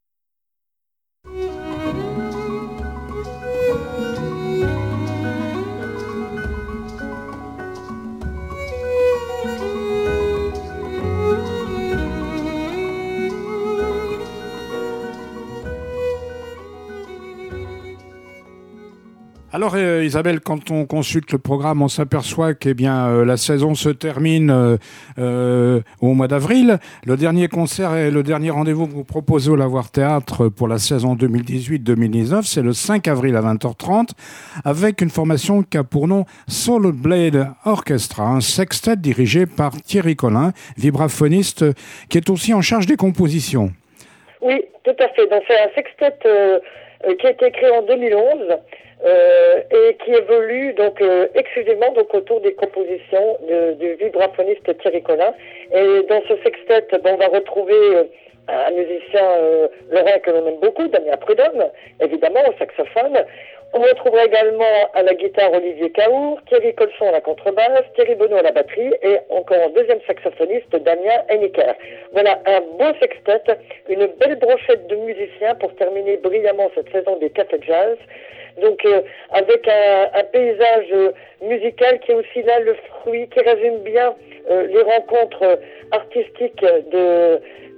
Alors euh, Isabelle, quand on consulte le programme, on s'aperçoit que eh bien, euh, la saison se termine euh, euh, au mois d'avril. Le dernier concert et le dernier rendez-vous que vous proposez au Lavoir Théâtre pour la saison deux mille dix-huit deux mille dix-neuf, c'est le cinq avril à vingt heures trente, avec une formation qui a pour nom Soul Blade Orchestra, un sextet dirigé par Thierry Collin, vibraphoniste, qui est aussi en charge des compositions. Oui, tout à fait. Donc c'est un sextet euh, qui a été créé en deux mille onze. Euh, et qui évolue donc euh, exclusivement donc autour des compositions de, du vibraphoniste Thierry Collin. Et dans ce sextet, bon, on va retrouver euh, un musicien euh, lorrain que l'on aime beaucoup, Damien Prudhomme, évidemment au saxophone. On retrouvera également à la guitare Olivier Cahour, Thierry Colson à la contrebasse, Thierry Bonneau à la batterie et encore un deuxième saxophoniste, Damien Henniker. Voilà un beau sextet, une belle brochette de musiciens pour terminer brillamment cette saison des Cafés Jazz. Donc euh, avec un, un paysage euh, musical qui est aussi là le fruit, qui résume bien euh, les rencontres artistiques de,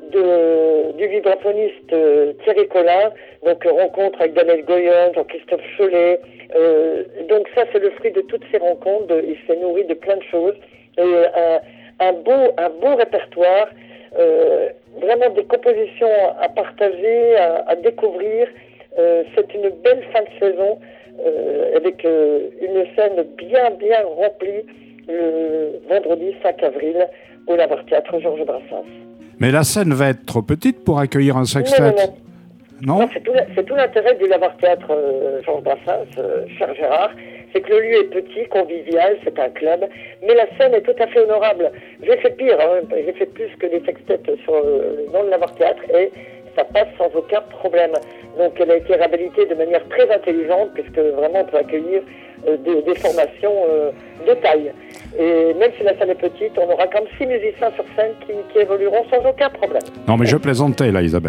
de, du vibraphoniste euh, Thierry Collin, donc euh, rencontre avec Daniel Goyen, Jean-Christophe Chollet, euh, donc ça c'est le fruit de toutes ces rencontres, de, il s'est nourri de plein de choses, et un, un, beau, un beau répertoire, euh, vraiment des compositions à partager, à, à découvrir. Euh, c'est une belle fin de saison euh, avec euh, une scène bien bien remplie le vendredi cinq avril au Lavoir Théâtre Georges Brassens. Mais la scène va être trop petite pour accueillir un sextet. Non, non, non. Non, non c'est, tout, c'est tout l'intérêt du Lavoir Théâtre euh, Georges Brassens, euh, cher Gérard, c'est que le lieu est petit, convivial, c'est un club, mais la scène est tout à fait honorable. J'ai fait pire, hein, j'ai fait plus que des sextets sur, euh, dans le Lavoir Théâtre et ça passe sans aucun problème. Donc elle a été réhabilitée de manière très intelligente puisque vraiment on peut accueillir euh, des, des formations euh, de taille. Et même si la salle est petite, on aura comme six musiciens sur scène qui, qui évolueront sans aucun problème. Non mais je plaisantais là, Isabelle.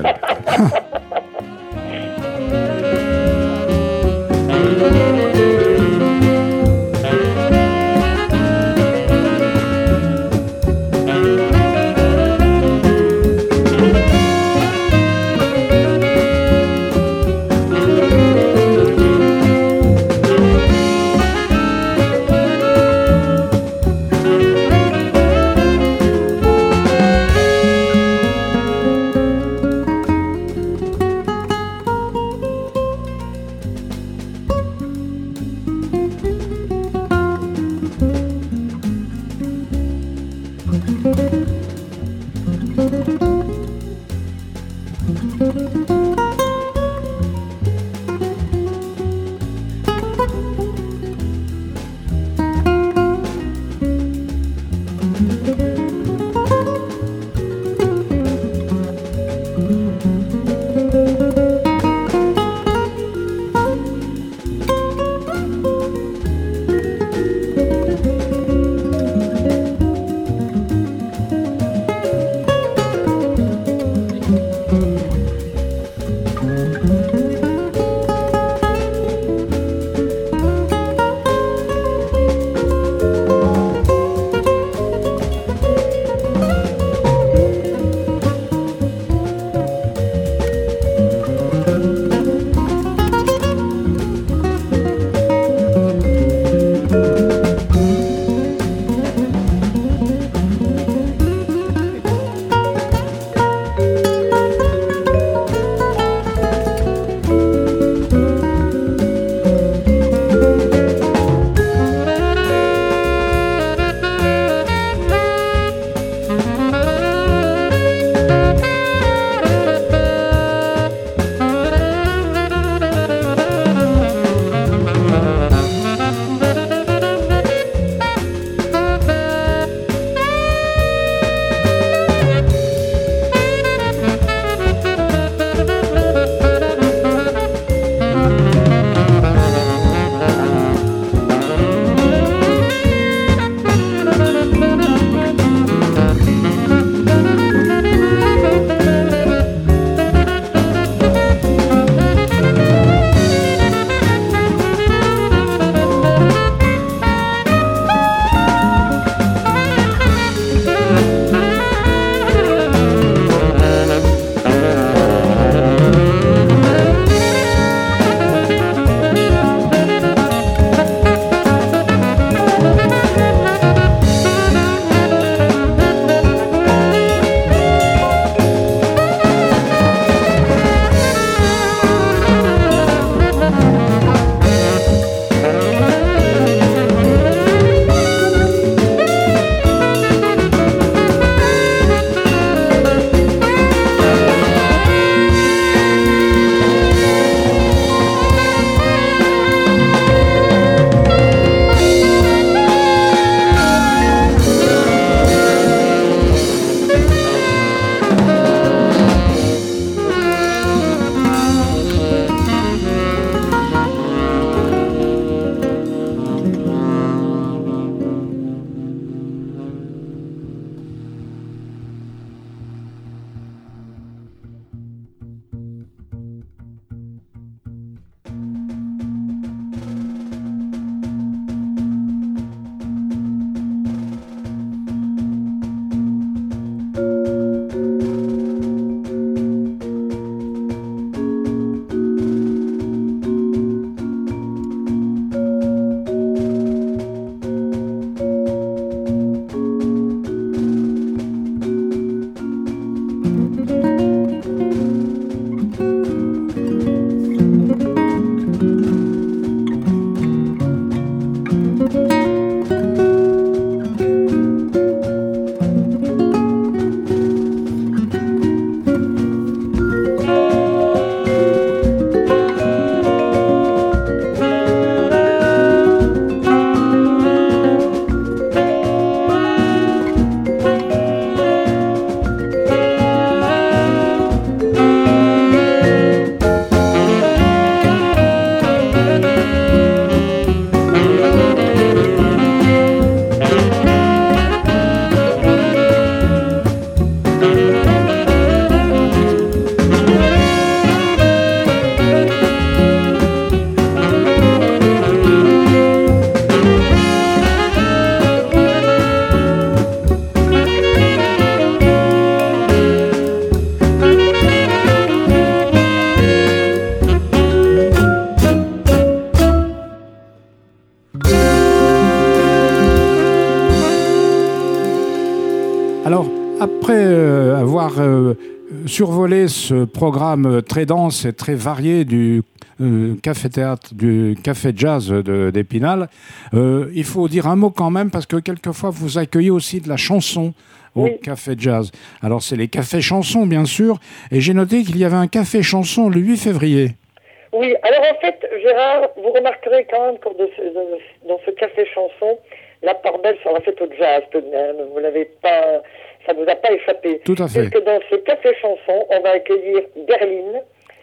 Alors, après euh, avoir euh, survolé ce programme très dense et très varié du euh, café-théâtre, du café-jazz de, d'Épinal, euh, il faut dire un mot quand même, parce que quelquefois, vous accueillez aussi de la chanson au Oui. café-jazz. Alors, c'est les cafés-chansons, bien sûr, et j'ai noté qu'il y avait un café-chanson le huit février. Oui, alors en fait, Gérard, vous remarquerez quand même que de ce- de- dans ce café chanson, la part belle sera faite au jazz tout de même. Vous n'avez pas, ça ne vous a pas échappé. Tout à fait. Puisque dans ce café chanson, on va accueillir Berline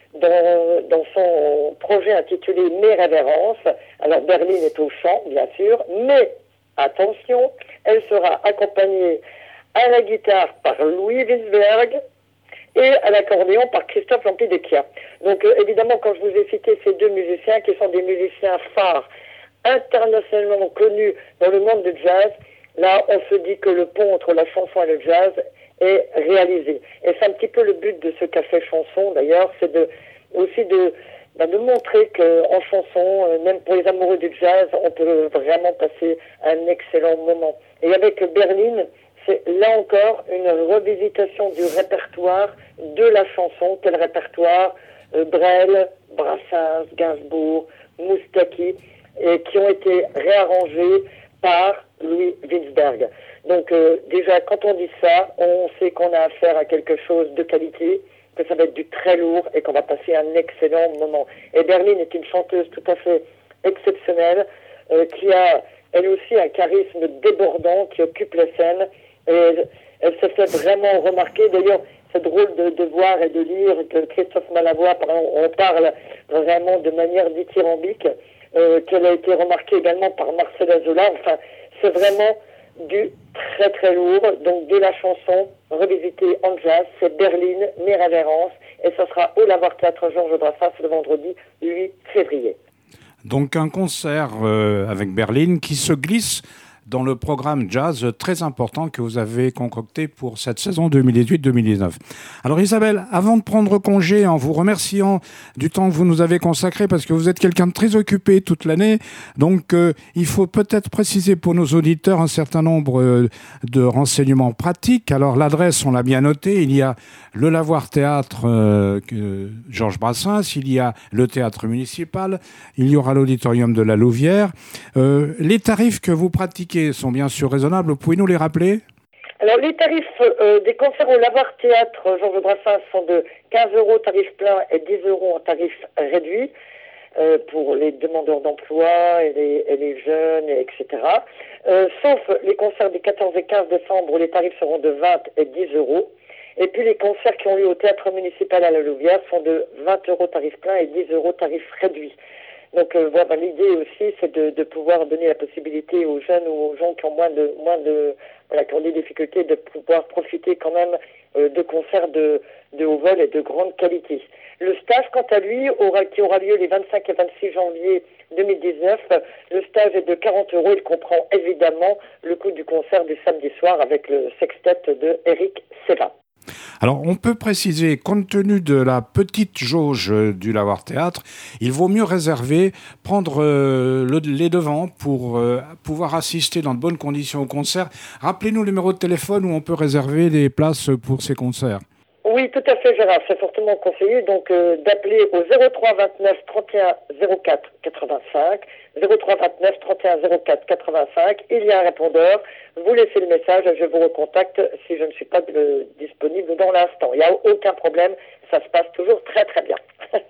dans, dans son projet intitulé Mes révérences. Alors Berline est au chant, bien sûr, mais attention, elle sera accompagnée à la guitare par Louis Winsberg et à l'accordéon par Christophe Lampidecchia. Donc euh, évidemment, quand je vous ai cité ces deux musiciens qui sont des musiciens phares, internationalement connus dans le monde du jazz, là on se dit que le pont entre la chanson et le jazz est réalisé. Et c'est un petit peu le but de ce café chanson d'ailleurs, c'est de aussi de, bah, de montrer qu'en chanson, euh, même pour les amoureux du jazz, on peut vraiment passer un excellent moment. Et avec Berline, c'est là encore une revisitation du répertoire de la chanson, quel répertoire euh, Brel, Brassens, Gainsbourg, Moustaki, et qui ont été réarrangés par Louis Winsberg. Donc euh, déjà, quand on dit ça, on sait qu'on a affaire à quelque chose de qualité, que ça va être du très lourd et qu'on va passer un excellent moment. Et Berline est une chanteuse tout à fait exceptionnelle, euh, qui a elle aussi un charisme débordant, qui occupe la scène. Et elle, elle se fait vraiment remarquer. D'ailleurs, c'est drôle de, de voir et de lire que Christophe Malavoie, par exemple, on parle vraiment de manière dithyrambique, euh, qu'elle a été remarquée également par Marcela Zola. Enfin, c'est vraiment du très très lourd. Donc, de la chanson revisitée en jazz, c'est Berline, Mes révérences, et ça sera au Lavoir Théâtre Georges Brassens le vendredi huit février. Donc un concert euh, avec Berline qui se glisse dans le programme jazz très important que vous avez concocté pour cette saison deux mille dix-huit deux mille dix-neuf. Alors Isabelle, avant de prendre congé, en vous remerciant du temps que vous nous avez consacré, parce que vous êtes quelqu'un de très occupé toute l'année, donc euh, il faut peut-être préciser pour nos auditeurs un certain nombre euh, de renseignements pratiques. Alors l'adresse, on l'a bien noté, il y a le Lavoir Théâtre euh, que Georges Brassens, il y a le Théâtre Municipal, il y aura l'Auditorium de la Louvière. Euh, les tarifs que vous pratiquez sont bien sûr raisonnables. Vous pouvez nous les rappeler ? Alors, les tarifs euh, des concerts au Lavoir Théâtre Georges Brassens sont de quinze euros tarif plein et dix euros en tarif réduit euh, pour les demandeurs d'emploi et les, et les jeunes, et etc. Euh, sauf les concerts des quatorze et quinze décembre où les tarifs seront de vingt et dix euros. Et puis les concerts qui ont lieu au Théâtre Municipal à la Louvière sont de vingt euros tarif plein et dix euros tarif réduit. Donc euh, voilà, l'idée aussi, c'est de, de pouvoir donner la possibilité aux jeunes ou aux gens qui ont moins de, moins de, voilà, qui ont des difficultés, de pouvoir profiter quand même euh, de concerts de, de haut vol et de grande qualité. Le stage, quant à lui, aura, qui aura lieu les vingt-cinq et vingt-six janvier deux mille dix-neuf, le stage est de quarante euros. Il comprend évidemment le coût du concert du samedi soir avec le sextet de Eric Seva. Alors, on peut préciser, compte tenu de la petite jauge du Lavoir Théâtre, il vaut mieux réserver, prendre euh, le, les devants pour euh, pouvoir assister dans de bonnes conditions au concert. Rappelez-nous le numéro de téléphone où on peut réserver des places pour ces concerts. Oui, tout à fait, Gérard. C'est fortement conseillé donc euh, d'appeler au zéro trois vingt-neuf trente et un zéro quatre quatre-vingt-cinq, zéro trois vingt-neuf trente et un zéro quatre quatre-vingt-cinq. Il y a un répondeur. Vous laissez le message et je vous recontacte si je ne suis pas de, disponible dans l'instant. Il n'y a aucun problème. Ça se passe toujours très très bien.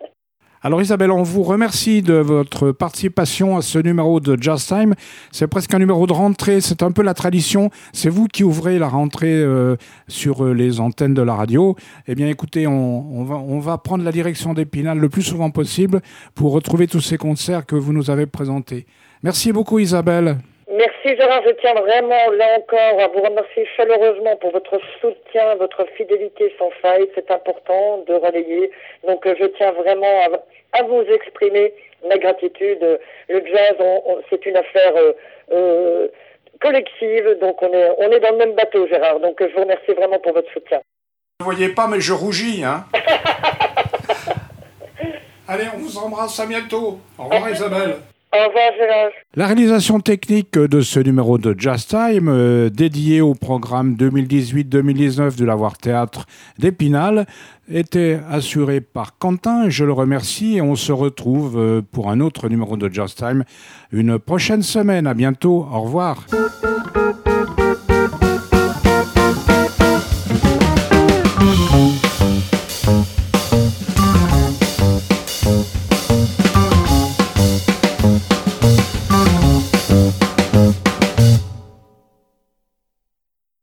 Alors Isabelle, on vous remercie de votre participation à ce numéro de Jazz Time. C'est presque un numéro de rentrée, c'est un peu la tradition. C'est vous qui ouvrez la rentrée euh, sur les antennes de la radio. Eh bien écoutez, on, on, va, on va prendre la direction d'Épinal le plus souvent possible pour retrouver tous ces concerts que vous nous avez présentés. Merci beaucoup Isabelle. Merci Gérard, je tiens vraiment là encore à vous remercier chaleureusement pour votre soutien, votre fidélité sans faille, c'est important de relayer. Donc je tiens vraiment à, à vous exprimer ma gratitude. Le jazz, on, on, c'est une affaire euh, euh, collective, donc on est, on est dans le même bateau Gérard, donc je vous remercie vraiment pour votre soutien. Vous ne voyez pas, mais je rougis, hein. Allez, on vous embrasse, à bientôt. Au revoir Isabelle. Au revoir, Gérard. La réalisation technique de ce numéro de Jazz Time, euh, dédié au programme deux mille dix-huit deux mille dix-neuf du Lavoir Théâtre d'Épinal, était assurée par Quentin. Je le remercie et on se retrouve euh, pour un autre numéro de Jazz Time une prochaine semaine. À bientôt. Au revoir.